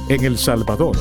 en El Salvador.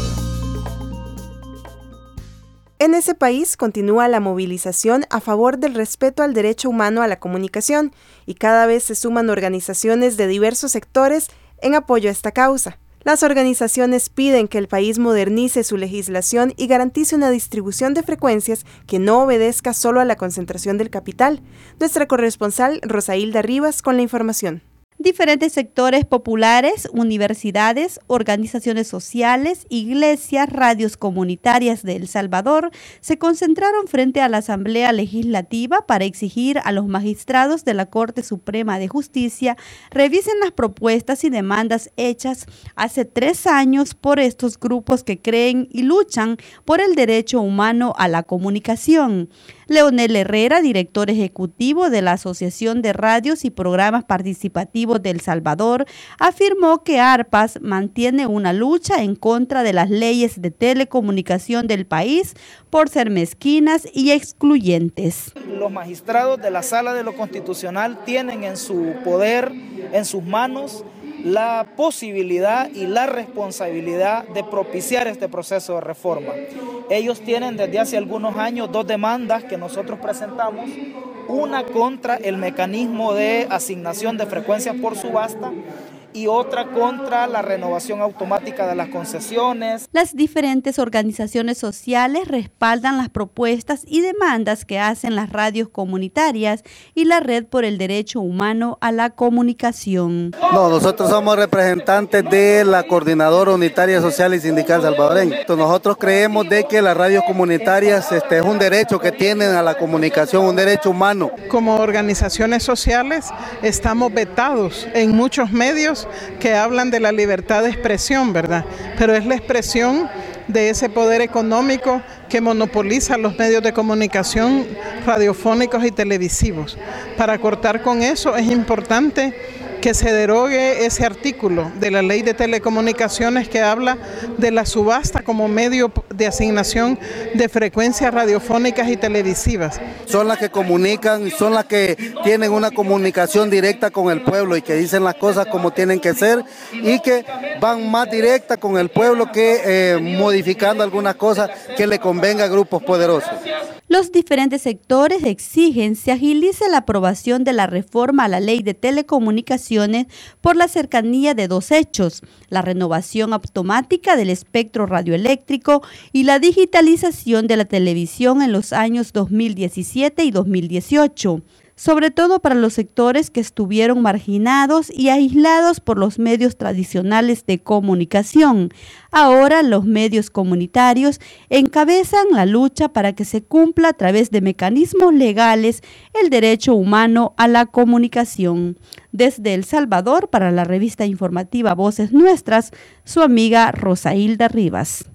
En ese país continúa la movilización a favor del respeto al derecho humano a la comunicación y cada vez se suman organizaciones de diversos sectores en apoyo a esta causa. Las organizaciones piden que el país modernice su legislación y garantice una distribución de frecuencias que no obedezca solo a la concentración del capital. Nuestra corresponsal Rosailda Rivas con la información. Diferentes sectores populares, universidades, organizaciones sociales, iglesias, radios comunitarias de El Salvador se concentraron frente a la Asamblea Legislativa para exigir a los magistrados de la Corte Suprema de Justicia revisen las propuestas y demandas hechas hace 3 años por estos grupos que creen y luchan por el derecho humano a la comunicación. Leonel Herrera, director ejecutivo de la Asociación de Radios y Programas Participativos de El Salvador, afirmó que ARPAS mantiene una lucha en contra de las leyes de telecomunicación del país por ser mezquinas y excluyentes. Los magistrados de la Sala de lo Constitucional tienen en su poder, en sus manos, la posibilidad y la responsabilidad de propiciar este proceso de reforma. Ellos tienen desde hace algunos años 2 demandas que nosotros presentamos, una contra el mecanismo de asignación de frecuencias por subasta y otra contra la renovación automática de las concesiones. Las diferentes organizaciones sociales respaldan las propuestas y demandas que hacen las radios comunitarias y la Red por el Derecho Humano a la Comunicación. No, nosotros somos representantes de la Coordinadora Unitaria Social y Sindical Salvadoreña. Nosotros creemos de que las radios comunitarias es un derecho que tienen a la comunicación, un derecho humano. Como organizaciones sociales estamos vetados en muchos medios que hablan de la libertad de expresión, ¿verdad? Pero es la expresión de ese poder económico que monopoliza los medios de comunicación radiofónicos y televisivos. Para cortar con eso es importante que se derogue ese artículo de la Ley de Telecomunicaciones que habla de la subasta como medio de asignación de frecuencias radiofónicas y televisivas. Son las que comunican, son las que tienen una comunicación directa con el pueblo y que dicen las cosas como tienen que ser y que van más directa con el pueblo que modificando algunas cosas que le convenga a grupos poderosos. Los diferentes sectores exigen se agilice la aprobación de la reforma a la Ley de Telecomunicaciones por la cercanía de 2 hechos: la renovación automática del espectro radioeléctrico y la digitalización de la televisión en los años 2017 y 2018. Sobre todo para los sectores que estuvieron marginados y aislados por los medios tradicionales de comunicación. Ahora los medios comunitarios encabezan la lucha para que se cumpla a través de mecanismos legales el derecho humano a la comunicación. Desde El Salvador, para la revista informativa Voces Nuestras, su amiga Rosailda Rivas.